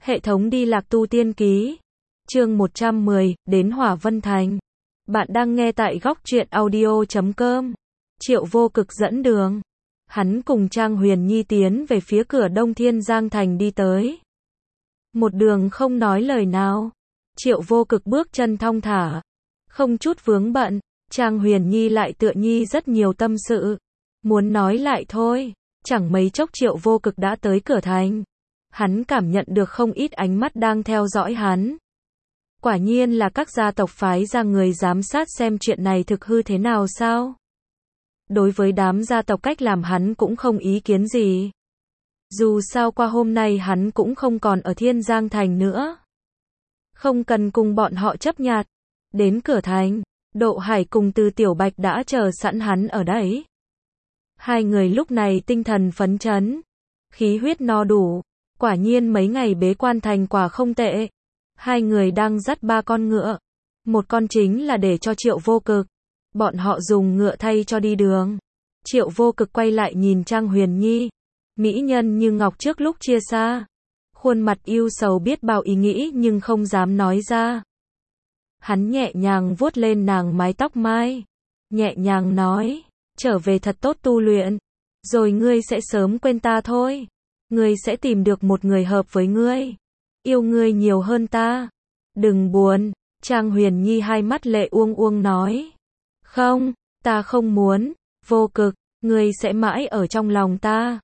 Hệ thống đi lạc tu tiên ký. Chương 110, đến Hỏa Vân Thành. Bạn đang nghe tại góc truyện audio.com. Triệu Vô Cực dẫn đường. Hắn cùng Trang Huyền Nhi tiến về phía cửa Đông Thiên Giang Thành đi tới. Một đường không nói lời nào. Triệu Vô Cực bước chân thong thả. Không chút vướng bận. Trang Huyền Nhi lại tựa nhi rất nhiều tâm sự. Muốn nói lại thôi. Chẳng mấy chốc Triệu Vô Cực đã tới cửa thành. Hắn cảm nhận được không ít ánh mắt đang theo dõi hắn. Quả nhiên là các gia tộc phái ra người giám sát xem chuyện này thực hư thế nào sao? Đối với đám gia tộc cách làm hắn cũng không ý kiến gì. Dù sao qua hôm nay hắn cũng không còn ở Thiên Giang Thành nữa. Không cần cùng bọn họ chấp nhặt. Đến cửa thành, Độ Hải cùng Từ Tiểu Bạch đã chờ sẵn hắn ở đấy. Hai người lúc này tinh thần phấn chấn, khí huyết no đủ. Quả nhiên mấy ngày bế quan thành quả không tệ. Hai người đang dắt ba con ngựa. Một con chính là để cho Triệu Vô Cực. Bọn họ dùng ngựa thay cho đi đường. Triệu Vô Cực quay lại nhìn Trang Huyền Nhi. Mỹ nhân như ngọc trước lúc chia xa. Khuôn mặt yêu sầu biết bao ý nghĩ nhưng không dám nói ra. Hắn nhẹ nhàng vuốt lên nàng mái tóc mai. Nhẹ nhàng nói, trở về thật tốt tu luyện. Rồi ngươi sẽ sớm quên ta thôi. Ngươi sẽ tìm được một người hợp với ngươi. Yêu ngươi nhiều hơn ta. Đừng buồn. Trang Huyền Nhi hai mắt lệ uông uông nói. Không, ta không muốn. Vô Cực, ngươi sẽ mãi ở trong lòng ta.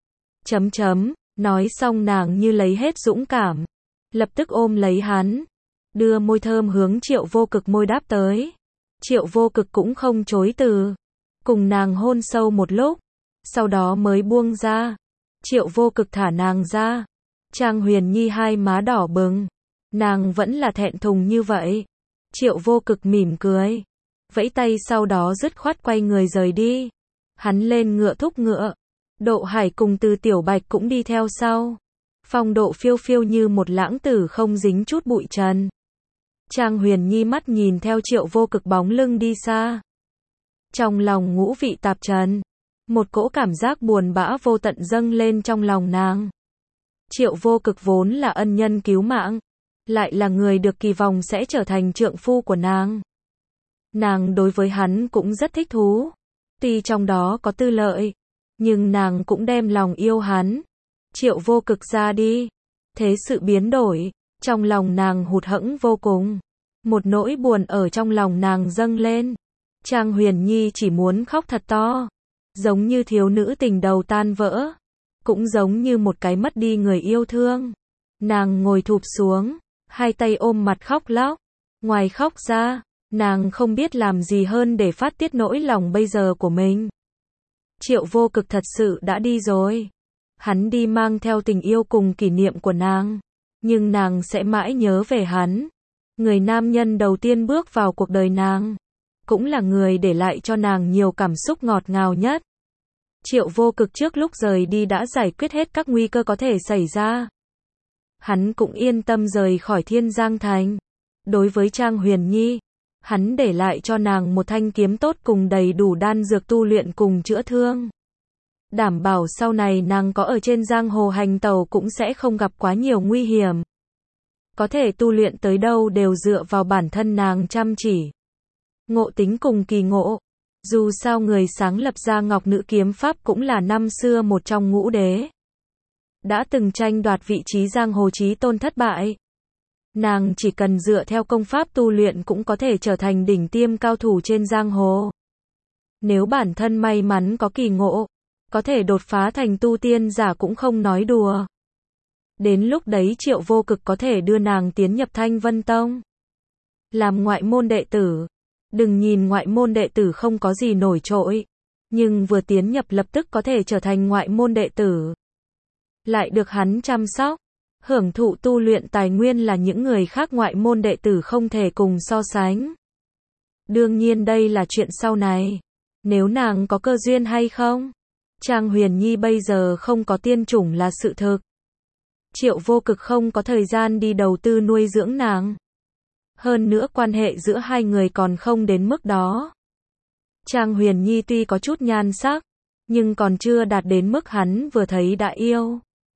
Nói xong nàng như lấy hết dũng cảm. Lập tức ôm lấy hắn. Đưa môi thơm hướng Triệu Vô Cực môi đáp tới. Triệu Vô Cực cũng không chối từ. Cùng nàng hôn sâu một lúc. Sau đó mới buông ra. Triệu Vô Cực thả nàng ra. Trang Huyền Nhi hai má đỏ bừng. Nàng vẫn là thẹn thùng như vậy. Triệu Vô Cực mỉm cười. Vẫy tay sau đó dứt khoát quay người rời đi. Hắn lên ngựa thúc ngựa. Độ Hải cùng Từ Tiểu Bạch cũng đi theo sau. Phong độ phiêu phiêu như một lãng tử không dính chút bụi trần. Trang Huyền Nhi mắt nhìn theo Triệu Vô Cực bóng lưng đi xa. Trong lòng ngũ vị tạp trần. Một cỗ cảm giác buồn bã vô tận dâng lên trong lòng nàng. Triệu Vô Cực vốn là ân nhân cứu mạng. Lại là người được kỳ vọng sẽ trở thành trượng phu của nàng. Nàng đối với hắn cũng rất thích thú. Tuy trong đó có tư lợi. Nhưng nàng cũng đem lòng yêu hắn. Triệu Vô Cực ra đi. Thế sự biến đổi. Trong lòng nàng hụt hẫng vô cùng. Một nỗi buồn ở trong lòng nàng dâng lên. Trang Huyền Nhi chỉ muốn khóc thật to. Giống như thiếu nữ tình đầu tan vỡ. Cũng giống như một cái mất đi người yêu thương. Nàng ngồi thụp xuống. Hai tay ôm mặt khóc lóc. Ngoài khóc ra, nàng không biết làm gì hơn để phát tiết nỗi lòng bây giờ của mình. Triệu Vô Cực thật sự đã đi rồi. Hắn đi mang theo tình yêu cùng kỷ niệm của nàng. Nhưng nàng sẽ mãi nhớ về hắn. Người nam nhân đầu tiên bước vào cuộc đời nàng. Cũng là người để lại cho nàng nhiều cảm xúc ngọt ngào nhất. Triệu Vô Cực trước lúc rời đi đã giải quyết hết các nguy cơ có thể xảy ra. Hắn cũng yên tâm rời khỏi Thiên Giang Thành. Đối với Trang Huyền Nhi, hắn để lại cho nàng một thanh kiếm tốt cùng đầy đủ đan dược tu luyện cùng chữa thương. Đảm bảo sau này nàng có ở trên giang hồ hành tẩu cũng sẽ không gặp quá nhiều nguy hiểm. Có thể tu luyện tới đâu đều dựa vào bản thân nàng chăm chỉ. Ngộ tính cùng kỳ ngộ. Dù sao người sáng lập ra Ngọc Nữ Kiếm Pháp cũng là năm xưa một trong ngũ đế. Đã từng tranh đoạt vị trí giang hồ chí tôn thất bại. Nàng chỉ cần dựa theo công pháp tu luyện cũng có thể trở thành đỉnh tiêm cao thủ trên giang hồ. Nếu bản thân may mắn có kỳ ngộ, có thể đột phá thành tu tiên giả cũng không nói đùa. Đến lúc đấy Triệu Vô Cực có thể đưa nàng tiến nhập Thanh Vân Tông. Làm ngoại môn đệ tử. Đừng nhìn ngoại môn đệ tử không có gì nổi trội. Nhưng vừa tiến nhập lập tức có thể trở thành ngoại môn đệ tử. Lại được hắn chăm sóc. Hưởng thụ tu luyện tài nguyên là những người khác ngoại môn đệ tử không thể cùng so sánh. Đương nhiên đây là chuyện sau này. Nếu nàng có cơ duyên hay không? Trang Huyền Nhi bây giờ không có tiên chủng là sự thực. Triệu Vô Cực không có thời gian đi đầu tư nuôi dưỡng nàng. Hơn nữa quan hệ giữa hai người còn không đến mức đó. Trang Huyền Nhi tuy có chút nhan sắc, nhưng còn chưa đạt đến mức hắn vừa thấy đã yêu.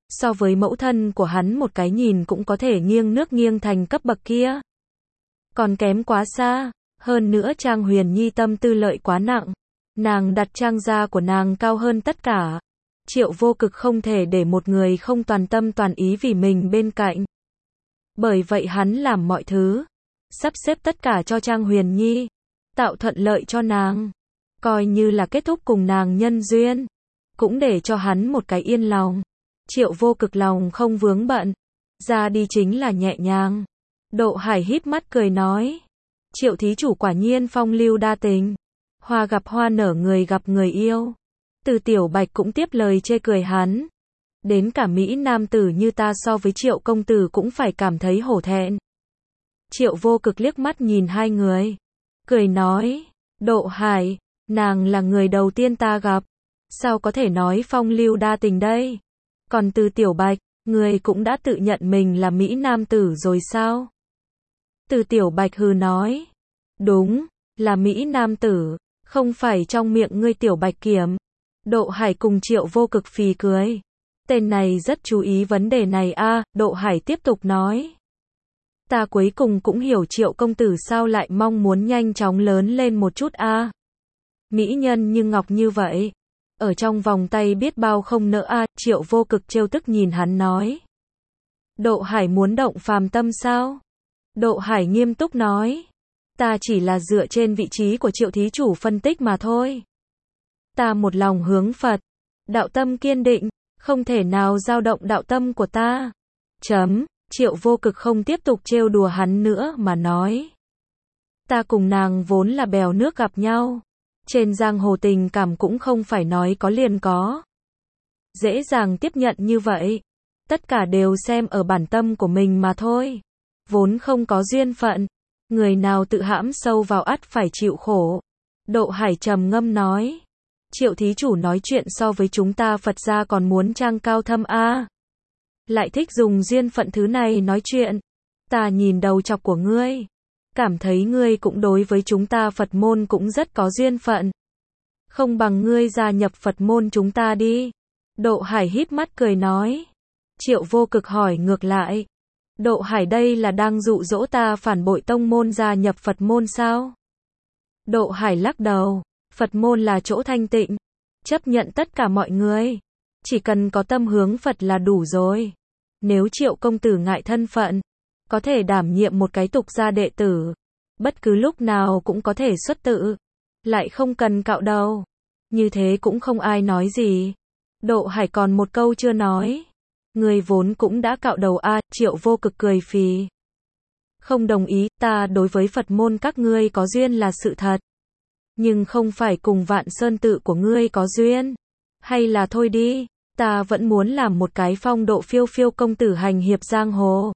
So với mẫu thân của hắn một cái nhìn cũng có thể nghiêng nước nghiêng thành cấp bậc kia. Còn kém quá xa, hơn nữa Trang Huyền Nhi tâm tư lợi quá nặng. Nàng đặt Trang gia của nàng cao hơn tất cả. Triệu Vô Cực không thể để một người không toàn tâm toàn ý vì mình bên cạnh. Bởi vậy hắn làm mọi thứ, sắp xếp tất cả cho Trang Huyền Nhi, tạo thuận lợi cho nàng, coi như là kết thúc cùng nàng nhân duyên, cũng để cho hắn một cái yên lòng. Triệu Vô Cực lòng không vướng bận, ra đi chính là nhẹ nhàng. Độ Hải híp mắt cười nói, Triệu thí chủ quả nhiên phong lưu đa tình, hoa gặp hoa nở người gặp người yêu. Từ Tiểu Bạch cũng tiếp lời chê cười hắn. Đến cả Mỹ nam tử như ta so với Triệu công tử cũng phải cảm thấy hổ thẹn. Triệu Vô Cực liếc mắt nhìn hai người, cười nói, Độ Hải, nàng là người đầu tiên ta gặp, sao có thể nói phong lưu đa tình đây? Còn Từ Tiểu Bạch, người cũng đã tự nhận mình là Mỹ nam tử rồi sao? Từ Tiểu Bạch hừ nói, đúng, là Mỹ nam tử, không phải trong miệng ngươi Tiểu Bạch Kiểm. Độ Hải cùng Triệu Vô Cực phì cười. Tên này rất chú ý vấn đề này a. Độ Hải tiếp tục nói. Ta cuối cùng cũng hiểu Triệu công tử sao lại mong muốn nhanh chóng lớn lên một chút a. Mỹ nhân như ngọc như vậy, ở trong vòng tay biết bao không nỡ a. Triệu Vô Cực trêu tức nhìn hắn nói. Độ Hải muốn động phàm tâm sao? Độ Hải nghiêm túc nói. Ta chỉ là dựa trên vị trí của Triệu thí chủ phân tích mà thôi. Ta một lòng hướng Phật, đạo tâm kiên định, không thể nào dao động đạo tâm của ta. Triệu Vô Cực không tiếp tục trêu đùa hắn nữa mà nói. Ta cùng nàng vốn là bèo nước gặp nhau. Trên giang hồ tình cảm cũng không phải nói có liền có. Dễ dàng tiếp nhận như vậy. Tất cả đều xem ở bản tâm của mình mà thôi. Vốn không có duyên phận. Người nào tự hãm sâu vào ắt phải chịu khổ. Độ Hải trầm ngâm nói. Triệu thí chủ nói chuyện so với chúng ta Phật gia còn muốn trang cao thâm a. Lại thích dùng duyên phận thứ này nói chuyện. Ta nhìn đầu chọc của ngươi, cảm thấy ngươi cũng đối với chúng ta Phật môn cũng rất có duyên phận. Không bằng ngươi gia nhập Phật môn chúng ta đi. Độ Hải híp mắt cười nói. Triệu Vô Cực hỏi ngược lại. Độ Hải đây là đang dụ dỗ ta phản bội tông môn gia nhập Phật môn sao? Độ Hải lắc đầu. Phật môn là chỗ thanh tịnh, chấp nhận tất cả mọi người, chỉ cần có tâm hướng Phật là đủ rồi. Nếu Triệu công tử ngại thân phận, có thể đảm nhiệm một cái tục gia đệ tử, bất cứ lúc nào cũng có thể xuất tự, lại không cần cạo đầu. Như thế cũng không ai nói gì. Độ Hải còn một câu chưa nói. Người vốn cũng đã cạo đầu a. Triệu Vô Cực cười phì. Không đồng ý, ta đối với Phật môn các ngươi có duyên là sự thật. Nhưng không phải cùng Vạn Sơn tự của ngươi có duyên. Hay là thôi đi, ta vẫn muốn làm một cái phong độ phiêu phiêu công tử hành hiệp giang hồ.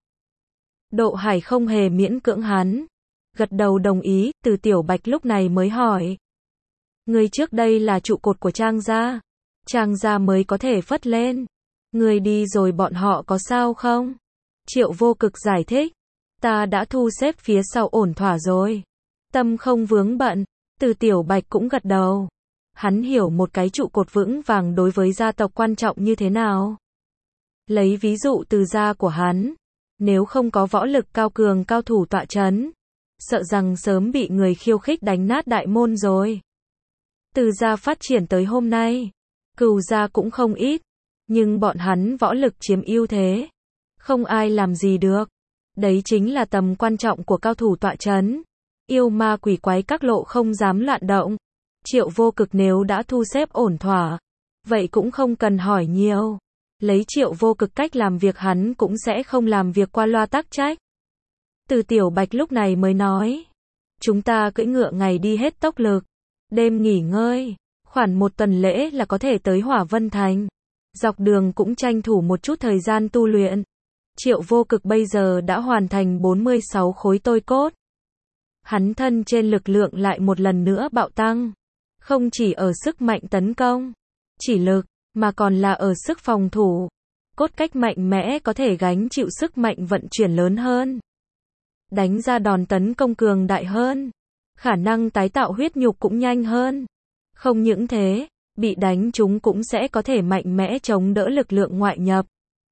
Độ Hải không hề miễn cưỡng hắn. Gật đầu đồng ý. Từ Tiểu Bạch lúc này mới hỏi. Ngươi trước đây là trụ cột của Trang gia. Trang gia mới có thể phất lên. Ngươi đi rồi bọn họ có sao không? Triệu Vô Cực giải thích. Ta đã thu xếp phía sau ổn thỏa rồi. Tâm không vướng bận. Từ Tiểu Bạch cũng gật đầu. Hắn hiểu một cái trụ cột vững vàng đối với gia tộc quan trọng như thế nào. Lấy ví dụ Từ gia của hắn. Nếu không có võ lực cao cường cao thủ tọa chấn, sợ rằng sớm bị người khiêu khích đánh nát đại môn rồi. Từ gia phát triển tới hôm nay, Cửu gia cũng không ít, nhưng bọn hắn võ lực chiếm ưu thế, không ai làm gì được. Đấy chính là tầm quan trọng của cao thủ tọa chấn. Yêu ma quỷ quái các lộ không dám loạn động. Triệu Vô Cực nếu đã thu xếp ổn thỏa, vậy cũng không cần hỏi nhiều. Lấy Triệu Vô Cực cách làm việc hắn cũng sẽ không làm việc qua loa tắc trách. Từ Tiểu Bạch lúc này mới nói. Chúng ta cưỡi ngựa ngày đi hết tốc lực, đêm nghỉ ngơi, khoảng một tuần lễ là có thể tới Hỏa Vân Thành. Dọc đường cũng tranh thủ một chút thời gian tu luyện. Triệu Vô Cực bây giờ đã hoàn thành 46 khối tôi cốt. Hắn thân trên lực lượng lại một lần nữa bạo tăng. Không chỉ ở sức mạnh tấn công, chỉ lực, mà còn là ở sức phòng thủ. Cốt cách mạnh mẽ có thể gánh chịu sức mạnh vận chuyển lớn hơn. Đánh ra đòn tấn công cường đại hơn. Khả năng tái tạo huyết nhục cũng nhanh hơn. Không những thế, bị đánh chúng cũng sẽ có thể mạnh mẽ chống đỡ lực lượng ngoại nhập.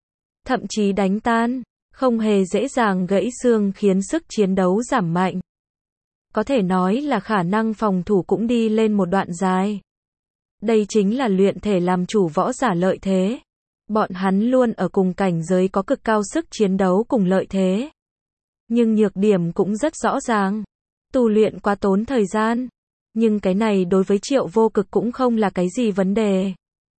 thậm chí đánh tan, không hề dễ dàng gãy xương khiến sức chiến đấu giảm mạnh. Có thể nói là khả năng phòng thủ cũng đi lên một đoạn dài. Đây chính là luyện thể làm chủ võ giả lợi thế. Bọn hắn luôn ở cùng cảnh giới có cực cao sức chiến đấu cùng lợi thế. Nhưng nhược điểm cũng rất rõ ràng. Tu luyện quá tốn thời gian. Nhưng cái này đối với Triệu Vô Cực cũng không là cái gì vấn đề.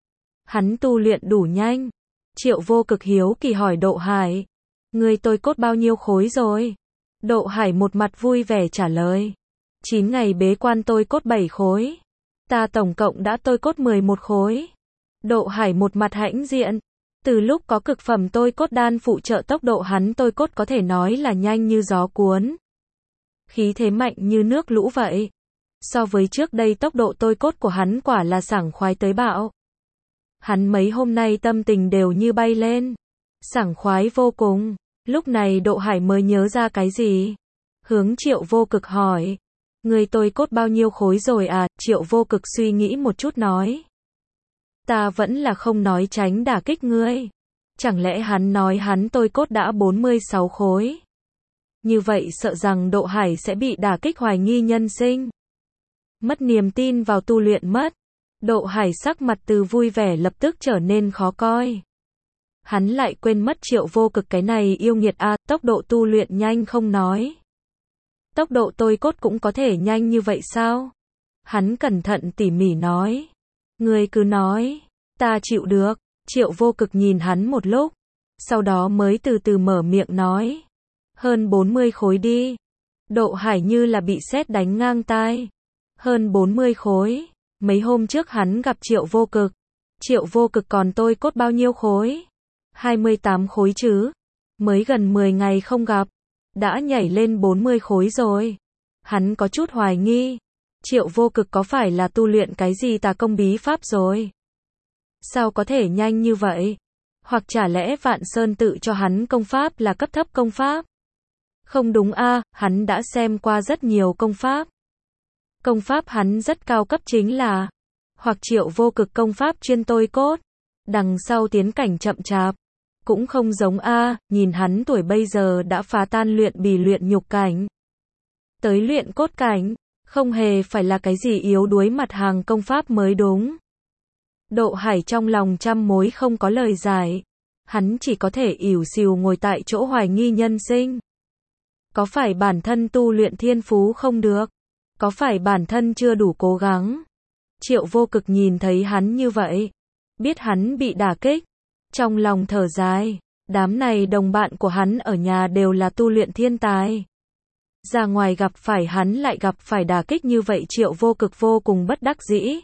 Hắn tu luyện đủ nhanh. Triệu Vô Cực hiếu kỳ hỏi Độ Hải. Người tôi cốt bao nhiêu khối rồi? Độ Hải một mặt vui vẻ trả lời. 9 ngày bế quan tôi cốt 7 khối. Ta tổng cộng đã tôi cốt 11 khối. Độ Hải một mặt hãnh diện. Từ lúc có cực phẩm tôi cốt đan phụ trợ tốc độ hắn tôi cốt có thể nói là nhanh như gió cuốn. Khí thế mạnh như nước lũ vậy. So với trước đây tốc độ tôi cốt của hắn quả là sảng khoái tới bạo. Hắn mấy hôm nay tâm tình đều như bay lên. Sảng khoái vô cùng. Lúc này Độ Hải mới nhớ ra cái gì. Hướng Triệu Vô Cực hỏi. Người tôi cốt bao nhiêu khối rồi à? Triệu Vô Cực suy nghĩ một chút nói. Ta vẫn là không nói tránh đả kích ngươi. Chẳng lẽ hắn nói hắn tôi cốt đã 46 khối? Như vậy sợ rằng Độ Hải sẽ bị đả kích hoài nghi nhân sinh. Mất niềm tin vào tu luyện mất. Độ Hải sắc mặt từ vui vẻ lập tức trở nên khó coi. Hắn lại quên mất Triệu Vô Cực cái này yêu nghiệt a, tốc độ tu luyện nhanh không nói. Tốc độ tôi cốt cũng có thể nhanh như vậy sao? Hắn cẩn thận tỉ mỉ nói. Ngươi cứ nói, ta chịu được. Triệu Vô Cực nhìn hắn một lúc, sau đó mới từ từ mở miệng nói. Hơn 40 khối đi. Độ Hải như là bị sét đánh ngang tai. Hơn 40 khối. Mấy hôm trước hắn gặp Triệu Vô Cực. Triệu Vô Cực còn tôi cốt bao nhiêu khối? 28 khối chứ. Mới gần 10 ngày không gặp. Đã nhảy lên 40 khối rồi. Hắn có chút hoài nghi. Triệu Vô Cực có phải là tu luyện cái gì tà công bí pháp rồi? Sao có thể nhanh như vậy? Hoặc chả lẽ Vạn Sơn tự cho hắn công pháp là cấp thấp công pháp? Không đúng a, hắn đã xem qua rất nhiều công pháp. Công pháp hắn rất cao cấp chính là, hoặc Triệu Vô Cực công pháp chuyên tôi cốt, đằng sau tiến cảnh chậm chạp. Cũng không giống a, nhìn hắn tuổi bây giờ đã phá tan luyện bì luyện nhục cảnh. Tới luyện cốt cảnh, không hề phải là cái gì yếu đuối mặt hàng công pháp mới đúng. Độ Hải trong lòng trăm mối không có lời giải. Hắn chỉ có thể ỉu xìu ngồi tại chỗ hoài nghi nhân sinh. Có phải bản thân tu luyện thiên phú không được? Có phải bản thân chưa đủ cố gắng? Triệu Vô Cực nhìn thấy hắn như vậy, biết hắn bị đả kích, trong lòng thở dài. Đám này đồng bạn của hắn ở nhà đều là tu luyện thiên tài. Ra ngoài gặp phải hắn lại gặp phải đả kích như vậy, Triệu Vô Cực vô cùng bất đắc dĩ.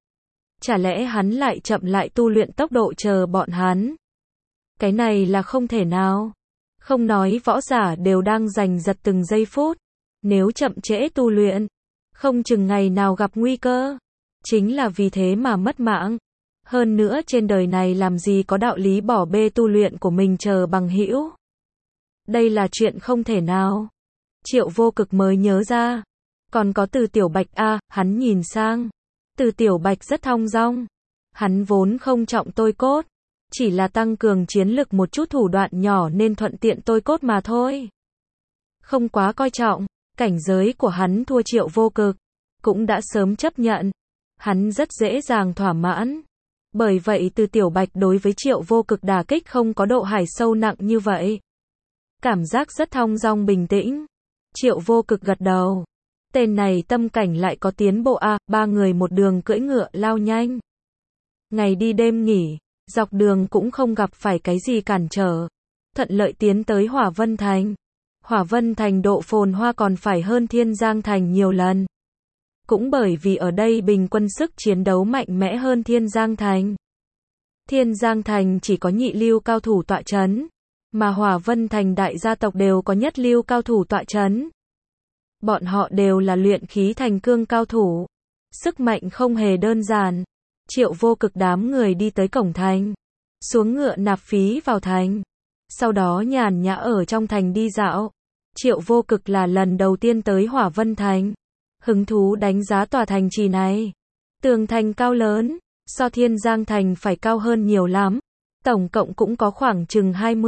Chả lẽ hắn lại chậm lại tu luyện tốc độ chờ bọn hắn? Cái này là không thể nào. Không nói võ giả đều đang giành giật từng giây phút. Nếu chậm trễ tu luyện, không chừng ngày nào gặp nguy cơ. Chính là vì thế mà mất mạng. Hơn nữa trên đời này làm gì có đạo lý bỏ bê tu luyện của mình chờ bằng hữu. Đây là chuyện không thể nào. Triệu Vô Cực mới nhớ ra. Còn có Từ Tiểu Bạch a, hắn nhìn sang. Từ Tiểu Bạch rất thong dong. Hắn vốn không trọng tôi cốt. Chỉ là tăng cường chiến lực một chút thủ đoạn nhỏ nên thuận tiện tôi cốt mà thôi. Không quá coi trọng. Cảnh giới của hắn thua Triệu Vô Cực. Cũng đã sớm chấp nhận. Hắn rất dễ dàng thỏa mãn. Bởi vậy Từ Tiểu Bạch đối với Triệu Vô Cực đả kích không có Độ Hải sâu nặng như vậy. Cảm giác rất thong dong bình tĩnh. Triệu Vô Cực gật đầu. Tên này tâm cảnh lại có tiến bộ a, ba người một đường cưỡi ngựa lao nhanh. Ngày đi đêm nghỉ, dọc đường cũng không gặp phải cái gì cản trở. Thuận lợi tiến tới Hỏa Vân Thành. Hỏa Vân Thành độ phồn hoa còn phải hơn Thiên Giang Thành nhiều lần. Cũng bởi vì ở đây bình quân sức chiến đấu mạnh mẽ hơn Thiên Giang Thành. Thiên Giang Thành chỉ có nhị lưu cao thủ tọa chấn, mà Hỏa Vân Thành đại gia tộc đều có nhất lưu cao thủ tọa chấn. Bọn họ đều là luyện khí thành cương cao thủ. Sức mạnh không hề đơn giản. Triệu Vô Cực đám người đi tới cổng thành. Xuống ngựa nạp phí vào thành. Sau đó nhàn nhã ở trong thành đi dạo. Triệu Vô Cực là lần đầu tiên tới Hỏa Vân Thành. Hứng thú đánh giá tòa thành trì này. Tường thành cao lớn, so Thiên Giang Thành phải cao hơn nhiều lắm. Tổng cộng cũng có khoảng chừng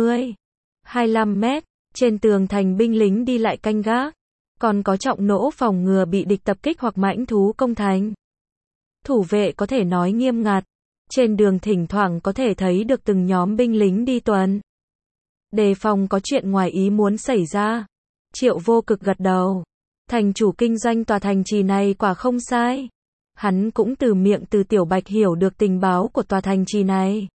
25 mét. Trên tường thành binh lính đi lại canh gác. Còn có trọng nỗ phòng ngừa bị địch tập kích hoặc mãnh thú công thành. Thủ vệ có thể nói nghiêm ngặt. Trên đường thỉnh thoảng có thể thấy được từng nhóm binh lính đi tuần. Đề phòng có chuyện ngoài ý muốn xảy ra. Triệu Vô Cực gật đầu. Thành chủ kinh doanh tòa thành trì này quả không sai. Hắn cũng từ miệng Từ Tiểu Bạch hiểu được tình báo của tòa thành trì này.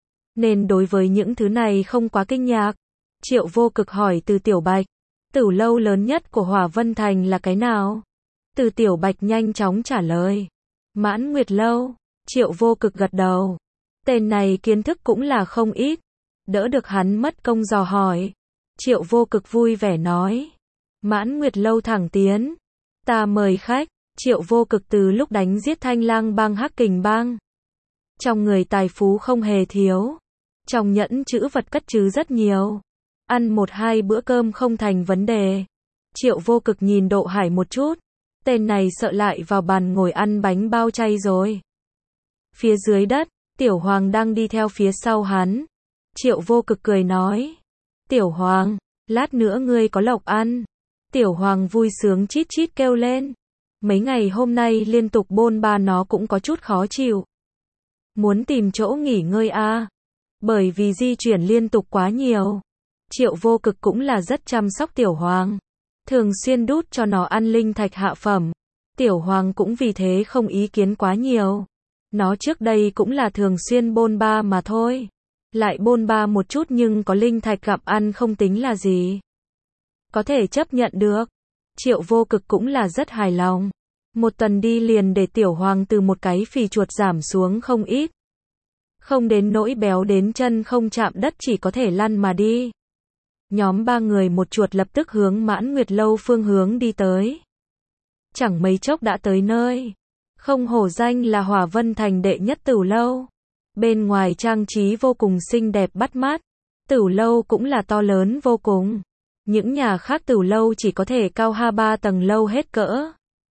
Nên đối với những thứ này không quá kinh ngạc. Triệu Vô Cực hỏi Từ Tiểu Bạch, tử lâu lớn nhất của Hỏa Vân Thành là cái nào? Từ Tiểu Bạch nhanh chóng trả lời. Mãn Nguyệt Lâu. Triệu Vô Cực gật đầu. Tên này kiến thức cũng là không ít. Đỡ được hắn mất công dò hỏi. Triệu Vô Cực vui vẻ nói. Mãn Nguyệt Lâu thẳng tiến. Ta mời khách. Triệu Vô Cực từ lúc đánh giết Thanh Lang bang Hắc Kình bang. Trong người tài phú không hề thiếu. Trong nhẫn trữ vật cất trữ rất nhiều. Ăn 1-2 bữa cơm không thành vấn đề. Triệu Vô Cực nhìn Độ Hải một chút. Tên này sợ lại vào bàn ngồi ăn bánh bao chay rồi. Phía dưới đất, Tiểu Hoàng đang đi theo phía sau hắn. Triệu Vô Cực cười nói. Tiểu Hoàng, lát nữa ngươi có lộc ăn. Tiểu Hoàng vui sướng chít chít kêu lên. Mấy ngày hôm nay liên tục bôn ba nó cũng có chút khó chịu. Muốn tìm chỗ nghỉ ngơi à? Bởi vì di chuyển liên tục quá nhiều. Triệu Vô Cực cũng là rất chăm sóc Tiểu Hoàng. Thường xuyên đút cho nó ăn linh thạch hạ phẩm. Tiểu Hoàng cũng vì thế không ý kiến quá nhiều. Nó trước đây cũng là thường xuyên bôn ba mà thôi. Lại bôn ba một chút nhưng có linh thạch gặm ăn không tính là gì. Có thể chấp nhận được. Triệu Vô Cực cũng là rất hài lòng. Một tuần đi liền để Tiểu Hoàng từ một cái phì chuột giảm xuống không ít. Không đến nỗi béo đến chân không chạm đất chỉ có thể lăn mà đi. Nhóm 3 người một chuột lập tức hướng Mãn Nguyệt Lâu phương hướng đi tới. Chẳng mấy chốc đã tới nơi. Không hổ danh là Hỏa Vân Thành đệ nhất tửu lâu. Bên ngoài trang trí vô cùng xinh đẹp bắt mắt. Tửu lâu cũng là to lớn vô cùng. Những nhà khác tửu lâu chỉ có thể cao 2-3 tầng lâu hết cỡ.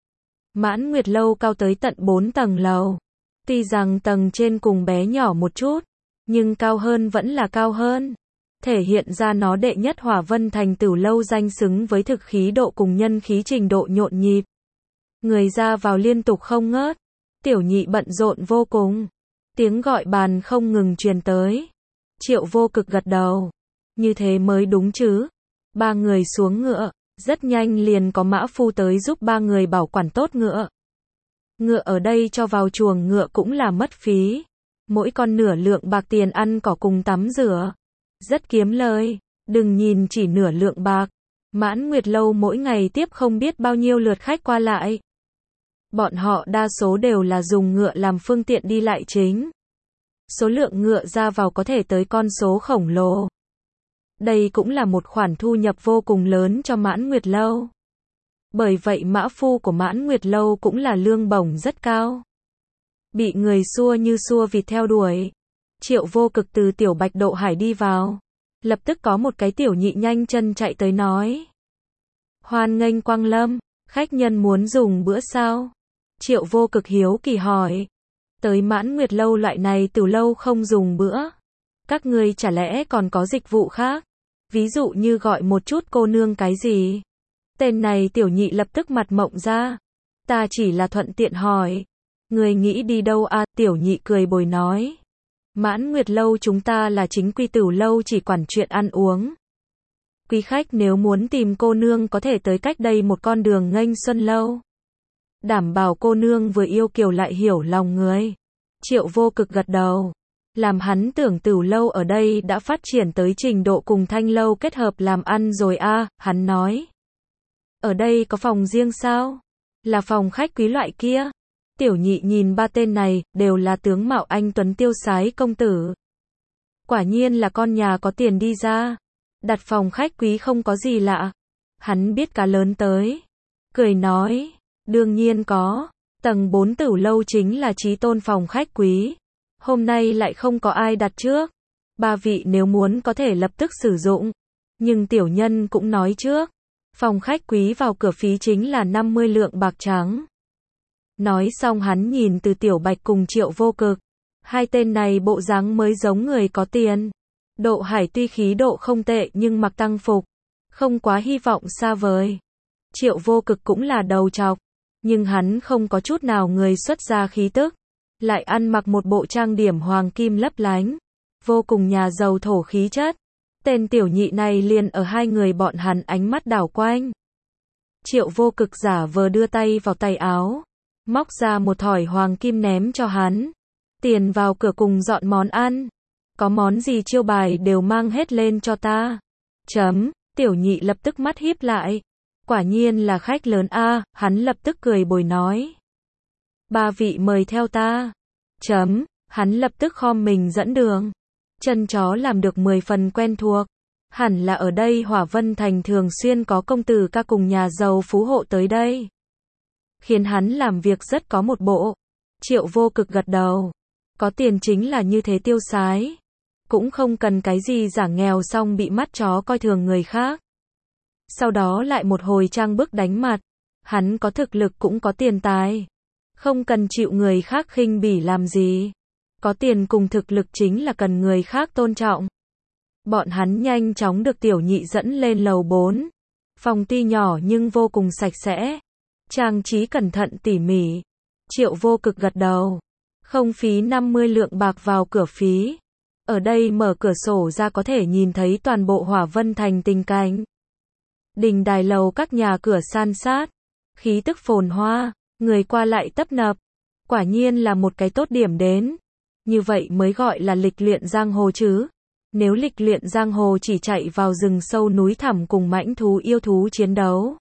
Mãn Nguyệt Lâu cao tới tận 4 tầng lầu. Tuy rằng tầng trên cùng bé nhỏ một chút, nhưng cao hơn vẫn là cao hơn. Thể hiện ra nó đệ nhất Hỏa Vân Thành tửu lâu danh xứng với thực khí độ cùng nhân khí trình độ nhộn nhịp. Người ra vào liên tục không ngớt. Tiểu Nhị bận rộn vô cùng. Tiếng gọi bàn không ngừng truyền tới. Triệu Vô Cực gật đầu. Như thế mới đúng chứ. 3 người xuống ngựa. Rất nhanh liền có mã phu tới giúp 3 người bảo quản tốt ngựa. Ngựa ở đây cho vào chuồng ngựa cũng là mất phí. Mỗi con nửa lượng bạc tiền ăn cỏ cùng tắm rửa. Rất kiếm lời. Đừng nhìn chỉ nửa lượng bạc. Mãn Nguyệt Lâu mỗi ngày tiếp không biết bao nhiêu lượt khách qua lại. Bọn họ đa số đều là dùng ngựa làm phương tiện đi lại chính. Số lượng ngựa ra vào có thể tới con số khổng lồ. Đây cũng là một khoản thu nhập vô cùng lớn cho Mãn Nguyệt Lâu. Bởi vậy mã phu của Mãn Nguyệt Lâu cũng là lương bổng rất cao. Bị người xua như xua vịt theo đuổi. Triệu Vô Cực từ Tiểu Bạch Độ Hải đi vào. Lập tức có một cái Tiểu Nhị nhanh chân chạy tới nói. Hoan nghênh quang lâm, khách nhân muốn dùng bữa sao? Triệu Vô Cực hiếu kỳ hỏi. Tới Mãn Nguyệt Lâu loại này từ lâu không dùng bữa. Các ngươi chả lẽ còn có dịch vụ khác? Ví dụ như gọi một chút cô nương cái gì? Tên này Tiểu Nhị lập tức mặt mộng ra. Ta chỉ là thuận tiện hỏi. Người nghĩ đi đâu à? Tiểu Nhị cười bồi nói. Mãn Nguyệt Lâu chúng ta là chính quy tửu lâu chỉ quản chuyện ăn uống. Quý khách nếu muốn tìm cô nương có thể tới cách đây một con đường nghênh xuân lâu. Đảm bảo cô nương vừa yêu kiều lại hiểu lòng người. Triệu Vô Cực gật đầu. Làm hắn tưởng tửu lâu ở đây đã phát triển tới trình độ cùng thanh lâu kết hợp làm ăn rồi à, hắn nói. Ở đây có phòng riêng sao? Là phòng khách quý loại kia. Tiểu Nhị nhìn 3 tên này, đều là tướng mạo anh tuấn tiêu sái công tử. Quả nhiên là con nhà có tiền đi ra. Đặt phòng khách quý không có gì lạ. Hắn biết cá lớn tới. Cười nói, đương nhiên có. Tầng 4 tửu lâu chính là chí tôn phòng khách quý. Hôm nay lại không có ai đặt trước. 3 vị nếu muốn có thể lập tức sử dụng. Nhưng tiểu nhân cũng nói trước. Phòng khách quý vào cửa phí chính là 50 lượng bạc trắng. Nói xong hắn nhìn từ Tiểu Bạch cùng Triệu Vô Cực. Hai tên này bộ dáng mới giống người có tiền. Độ Hải tuy khí độ không tệ nhưng mặc tăng phục, không quá hy vọng xa vời. Triệu Vô Cực cũng là đầu trọc, nhưng hắn không có chút nào người xuất gia khí tức, lại ăn mặc một bộ trang điểm hoàng kim lấp lánh, vô cùng nhà giàu thổ khí chất. Tên tiểu nhị này liền ở hai người bọn hắn ánh mắt đảo quanh. Triệu Vô Cực giả vờ đưa tay vào tay áo, móc ra một thỏi hoàng kim ném cho hắn. Tiền vào cửa cùng dọn món ăn. Có món gì chiêu bài đều mang hết lên cho ta. Tiểu nhị lập tức mắt híp lại. Quả nhiên là khách lớn a, hắn lập tức cười bồi nói. Ba vị mời theo ta. Hắn lập tức khom mình dẫn đường. Chân chó làm được 10 phần quen thuộc. Hẳn là ở đây Hỏa Vân Thành thường xuyên có công tử ca cùng nhà giàu phú hộ tới đây. Khiến hắn làm việc rất có một bộ. Triệu Vô Cực gật đầu. Có tiền chính là như thế tiêu sái. Cũng không cần cái gì giả nghèo xong bị mắt chó coi thường người khác. Sau đó lại một hồi trang bức đánh mặt. Hắn có thực lực cũng có tiền tài. Không cần chịu người khác khinh bỉ làm gì. Có tiền cùng thực lực chính là cần người khác tôn trọng. Bọn hắn nhanh chóng được tiểu nhị dẫn lên lầu 4. Phòng tuy nhỏ nhưng vô cùng sạch sẽ. Trang trí cẩn thận tỉ mỉ. Triệu Vô Cực gật đầu. Không phí 50 lượng bạc vào cửa phí. Ở đây mở cửa sổ ra có thể nhìn thấy toàn bộ Hỏa Vân Thành tình cảnh. Đình đài lầu các nhà cửa san sát. Khí tức phồn hoa, người qua lại tấp nập. Quả nhiên là một cái tốt điểm đến. Như vậy mới gọi là lịch luyện giang hồ chứ. Nếu lịch luyện giang hồ chỉ chạy vào rừng sâu núi thẳm cùng mãnh thú yêu thú chiến đấu.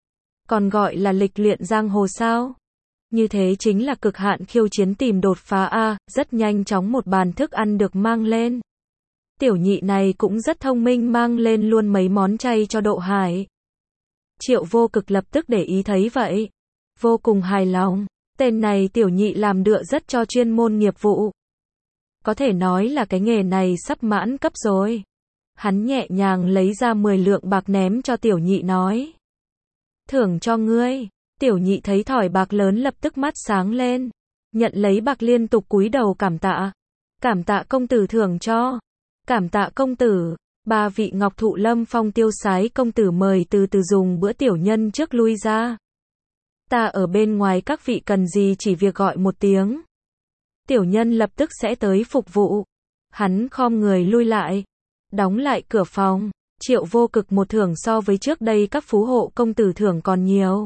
Còn gọi là lịch luyện giang hồ sao? Như thế chính là cực hạn khiêu chiến tìm đột phá a, rất nhanh chóng một bàn thức ăn được mang lên. Tiểu nhị này cũng rất thông minh mang lên luôn mấy món chay cho Độ Hải. Triệu Vô Cực lập tức để ý thấy vậy. Vô cùng hài lòng, tên này tiểu nhị làm đựa rất cho chuyên môn nghiệp vụ. Có thể nói là cái nghề này sắp mãn cấp rồi. Hắn nhẹ nhàng lấy ra 10 lượng bạc ném cho tiểu nhị nói. Thưởng cho ngươi. Tiểu nhị thấy thỏi bạc lớn lập tức mắt sáng lên. Nhận lấy bạc liên tục cúi đầu cảm tạ. Cảm tạ công tử thưởng cho. Cảm tạ công tử. Ba vị Ngọc Thụ Lâm Phong tiêu sái công tử mời từ từ dùng bữa tiểu nhân trước lui ra. Ta ở bên ngoài các vị cần gì chỉ việc gọi một tiếng. Tiểu nhân lập tức sẽ tới phục vụ. Hắn khom người lui lại. Đóng lại cửa phòng. Triệu Vô Cực một thưởng so với trước đây các phú hộ công tử thưởng còn nhiều.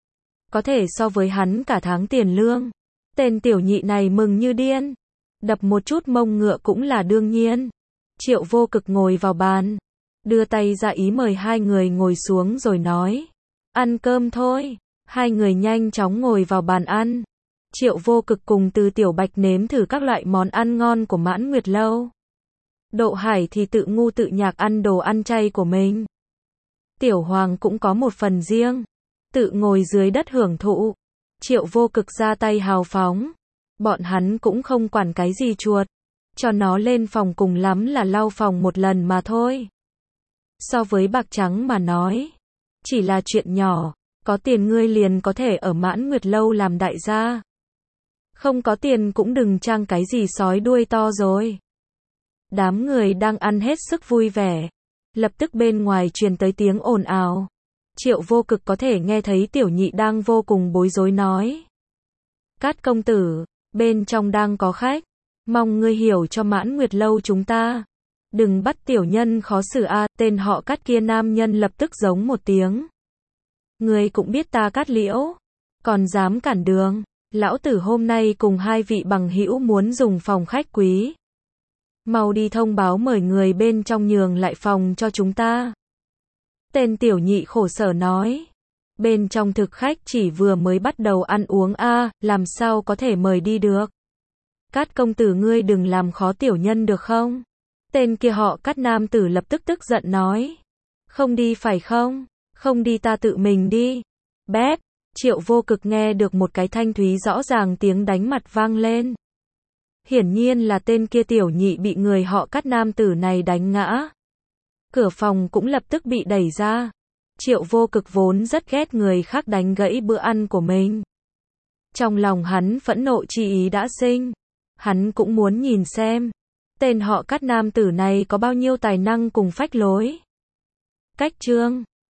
Có thể so với hắn cả tháng tiền lương. Tên tiểu nhị này mừng như điên. Đập một chút mông ngựa cũng là đương nhiên. Triệu Vô Cực ngồi vào bàn. Đưa tay ra ý mời hai người ngồi xuống rồi nói. Ăn cơm thôi. Hai người nhanh chóng ngồi vào bàn ăn. Triệu Vô Cực cùng Từ Tiểu Bạch nếm thử các loại món ăn ngon của Mãn Nguyệt Lâu. Độ Hải thì tự ngu tự nhạc ăn đồ ăn chay của mình. Tiểu Hoàng cũng có một phần riêng. Tự ngồi dưới đất hưởng thụ. Triệu Vô Cực ra tay hào phóng. Bọn hắn cũng không quản cái gì chuột. Cho nó lên phòng cùng lắm là lau phòng một lần mà thôi. So với bạc trắng mà nói. Chỉ là chuyện nhỏ. Có tiền ngươi liền có thể ở Mãn Nguyệt Lâu làm đại gia. Không có tiền cũng đừng trang cái gì sói đuôi to rồi. Đám người đang ăn hết sức vui vẻ. Lập tức bên ngoài truyền tới tiếng ồn ào. Triệu Vô Cực có thể nghe thấy tiểu nhị đang vô cùng bối rối nói. Cát công tử, bên trong đang có khách. Mong ngươi hiểu cho Mãn Nguyệt Lâu chúng ta. Đừng bắt tiểu nhân khó xử a. Tên họ Cát kia nam nhân lập tức giống một tiếng. Ngươi cũng biết ta Cát Liễu. Còn dám cản đường. Lão tử hôm nay cùng hai vị bằng hữu muốn dùng phòng khách quý. Mau đi thông báo mời người bên trong nhường lại phòng cho chúng ta. Tên tiểu nhị khổ sở nói. Bên trong thực khách chỉ vừa mới bắt đầu ăn uống a, làm sao có thể mời đi được. Cát công tử ngươi đừng làm khó tiểu nhân được không? Tên kia họ Cát nam tử lập tức tức giận nói. Không đi phải không? Không đi ta tự mình đi. Bép. Triệu Vô Cực nghe được một cái thanh thúy rõ ràng tiếng đánh mặt vang lên. Hiển nhiên là tên kia tiểu nhị bị người họ Cát nam tử này đánh ngã. Cửa phòng cũng lập tức bị đẩy ra. Triệu Vô Cực vốn rất ghét người khác đánh gãy bữa ăn của mình. Trong lòng hắn phẫn nộ chi ý đã sinh. Hắn cũng muốn nhìn xem, tên họ Cát nam tử này có bao nhiêu tài năng cùng phách lối. Cách chương